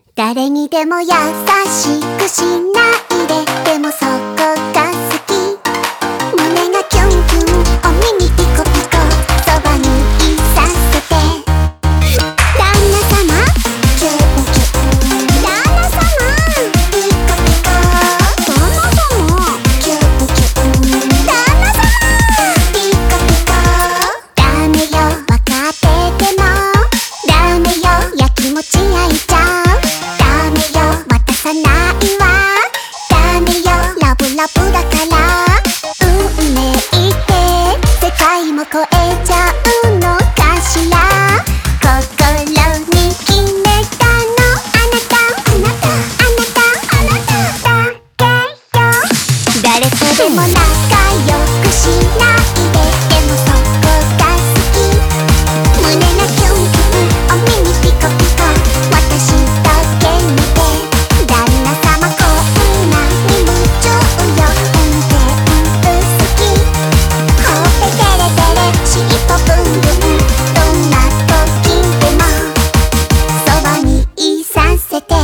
誰にでも優しくしないで、でもそこが好き。胸がキュンキュン、お耳ピコピコ、そばにいさせて。旦那様キュンキュン、旦那様ピコピコ、旦那様キュンキュン、旦那様ピコピコ。ダメよ分かってても、ダメよやきもち焼いちゃう。ダメよ渡さないわ、ダメよラブラブだから。運命って世界も超えちゃうのかしら。心に決めたのあなた、あなた、あなた、あなただけよ。誰とでも仲良くしないで、でもそこが好き。胸がキュンキュン、お耳ピコピコ、私だけ見て。旦那様こんなに夢中よ、運転好き。ほっぺテレテレ、尻尾ブンブン、どんな時でもそばにいさせて。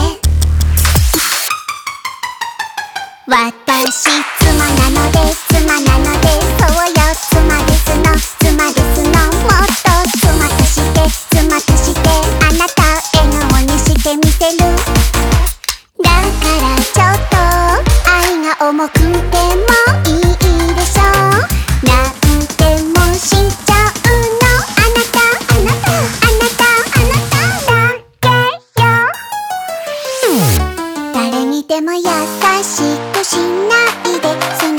私妻なので、妻なので、そうよ妻ですの、妻ですの。もっと妻として、妻として、あなたを笑顔にしてみせる。だからちょっと愛が重くてもいいでしょ。なんでもしちゃうのあなた、あなた、あなた、あなただけよ。誰にでも優しくしないで、素